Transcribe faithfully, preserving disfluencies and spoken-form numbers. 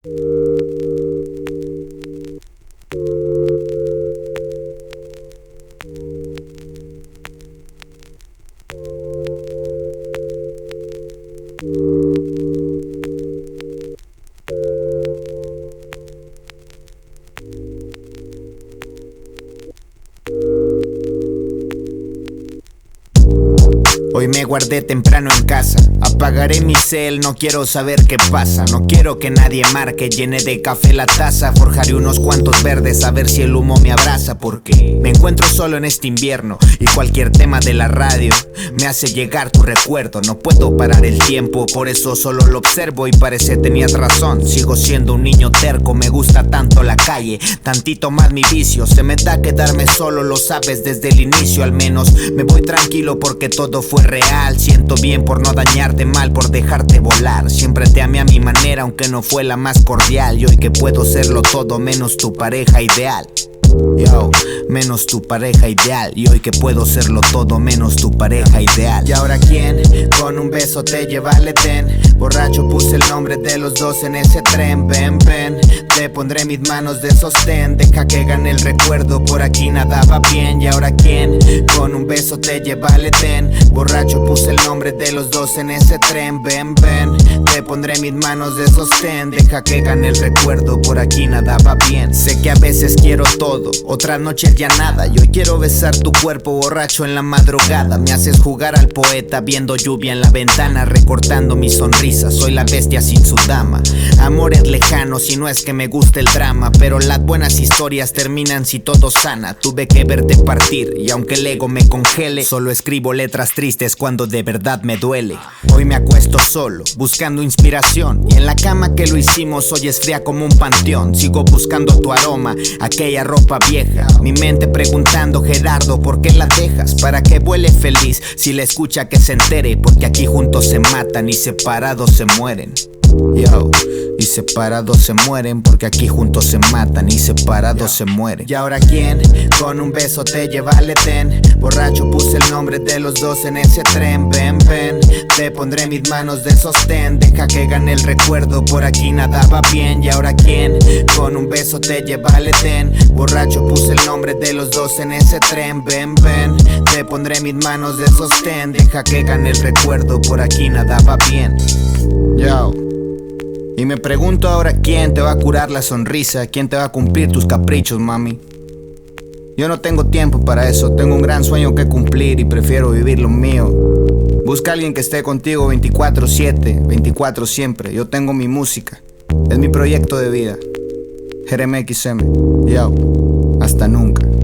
Hoy me guardé temprano en casa, apagaré mi cel, no quiero saber qué pasa. No quiero que nadie marque, llene de café la taza. Forjaré unos cuantos verdes a ver si el humo me abraza. Porque me encuentro solo en este invierno y cualquier tema de la radio me hace llegar tu recuerdo. No puedo parar el tiempo, por eso solo lo observo y parece tenías razón. Sigo siendo un niño terco, me gusta tanto la calle, tantito más mi vicio. Se me da quedarme solo, lo sabes desde el inicio. Al menos me voy tranquilo porque todo fue real. Siento bien por no dañarte mal, por dejarte volar. Siempre te amé a mi manera, aunque no fue la más cordial. Y hoy que puedo serlo todo menos tu pareja ideal. Yo, menos tu pareja ideal. Y hoy que puedo serlo todo menos tu pareja ideal. ¿Y ahora quién? Con un beso te lleva al Edén. Borracho puse el nombre de los dos en ese tren. Ven, ven, te pondré mis manos de sostén. Deja que gane el recuerdo, por aquí nada va bien. ¿Y ahora quién? Con un beso te lleva al Edén. Borracho puse el nombre de los dos en ese tren. Ven, ven, te pondré mis manos de sostén. Deja que gane el recuerdo, por aquí nada va bien. Sé que a veces quiero todo, otras noches ya nada. Y hoy quiero besar tu cuerpo borracho en la madrugada. Me haces jugar al poeta viendo lluvia en la ventana, recortando mi sonrisa. Soy la bestia sin su dama. Amores lejanos y no es que me guste el drama, pero las buenas historias terminan si todo sana. Tuve que verte partir y aunque el ego me congele, solo escribo letras tristes cuando de verdad me duele. Hoy me acuesto solo, buscando inspiración, y en la cama que lo hicimos hoy es fría como un panteón. Sigo buscando tu aroma, aquella ropa vieja. Mi mente preguntando, Gerardo, ¿por qué la dejas? Para que vuele feliz, si la escucha que se entere. Porque aquí juntos se matan y separados se mueren. Yo, y separados se mueren, porque aquí juntos se matan y separados se mueren. ¿Y ahora quién? Con un beso te lleva al Edén. Borracho puse el nombre de los dos en ese tren. Ven, ven, te pondré mis manos de sostén. Deja que gane el recuerdo, por aquí nada va bien. ¿Y ahora quién? Con un beso te lleva al Edén. Borracho puse el nombre de los dos en ese tren. Ven, ven, te pondré mis manos de sostén. Deja que gane el recuerdo, por aquí nada va bien. Yo. Y me pregunto ahora quién te va a curar la sonrisa, quién te va a cumplir tus caprichos, mami. Yo no tengo tiempo para eso, tengo un gran sueño que cumplir y prefiero vivir lo mío. Busca a alguien que esté contigo veinticuatro siete, veinticuatro siempre. Yo tengo mi música, es mi proyecto de vida. Jeremy X M, yo, hasta nunca.